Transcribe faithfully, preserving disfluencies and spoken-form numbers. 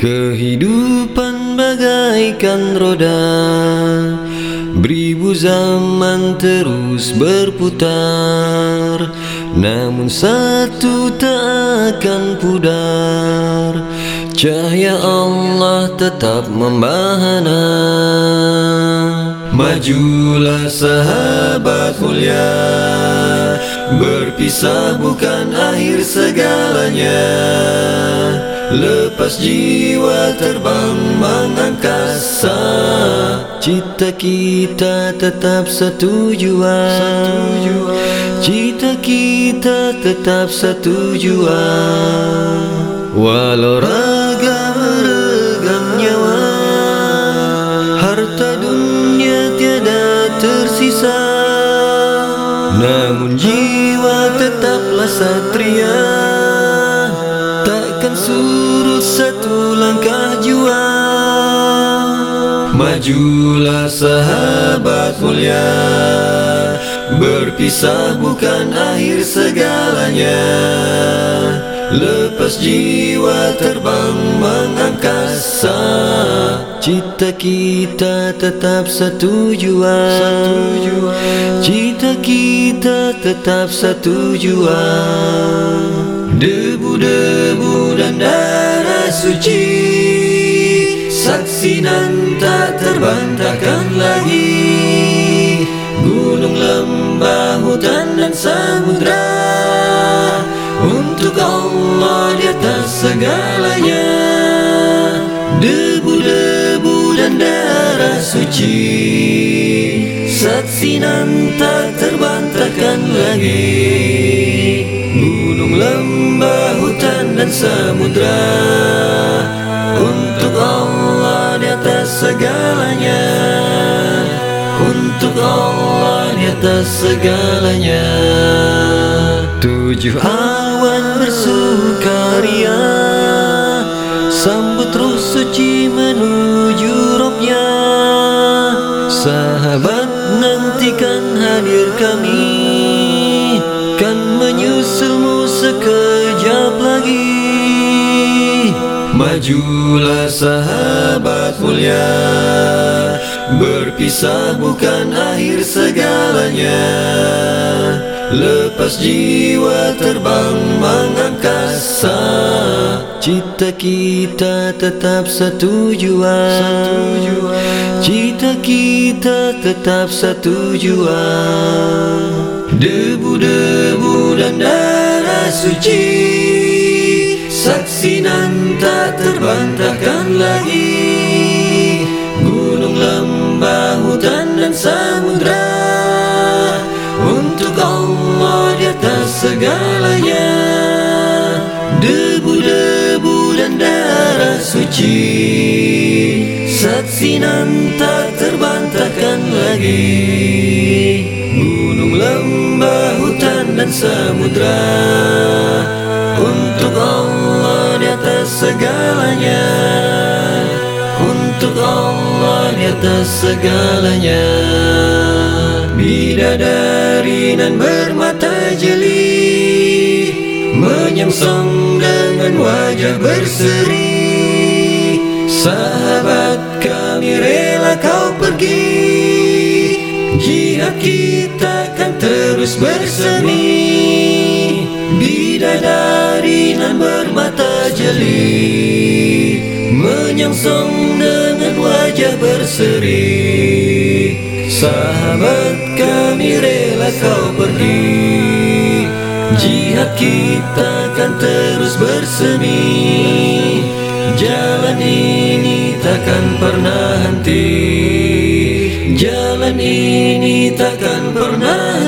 Kehidupan bagaikan roda, beribu zaman terus berputar, namun satu tak akan pudar, cahaya Allah tetap membahana. Majulah sahabat mulia, berpisah bukan akhir segalanya. Lepas jiwa terbang mengangkasa, cita kita tetap satu jua. Cita kita tetap satu jua. Walau raga meregang nyawa, harta dunia tiada tersisa, namun jiwa tetaplah satria. Takkan surut satu langkah jua. Majulah sahabat mulia, berpisah bukan akhir segalanya. Lepas jiwa terbang mengangkasa, cita kita tetap satu jua. Cita kita tetap satu jua. Debu-debu dan darah suci, saksi nan tak terbantahkan lagi. Gunung, lembah, hutan dan samudra, untuk Allah di atas segalanya. Debu-debu dan darah suci, saksi nan tak terbantahkan lagi. Gunung, lembah, hutan dan samudra, untuk Allah di atas segalanya. Untuk Allah di atas segalanya. Tujuh awan bersukaria, sambut ruh suci menuju Robnya. Sahabat, nantikan hadir kami, kan menyusulmu sekejap lagi. Majulah sahabat mulia, berpisah bukan akhir segalanya. Lepas jiwa terbang mengangkasa, cita kita tetap satu jua. Cita kita tetap satu jua. Debu-debu dan darah suci, saksi nan tak terbantahkan lagi. Gunung, lembah, hutan dan samudra, untuk Allah di atas segalanya. Debu-debu dan darah suci, saksi nan tak terbantahkan lagi. Gunung, lembah, hutan dan samudra, untuk Allah di atas segalanya. Untuk Allah di atas segalanya. Bidadari nan bermata jeli, menyongsong dengan wajah berseri. Sahabat, kami rela kau pergi, jihad kita kan terus bersemi. Bidadari nan bermata jeli, menyongsong dengan wajah berseri. Sahabat, kami rela kau pergi, jihad kita kan terus bersemi. Jalan ini takkan pernah henti, jalan ini takkan pernah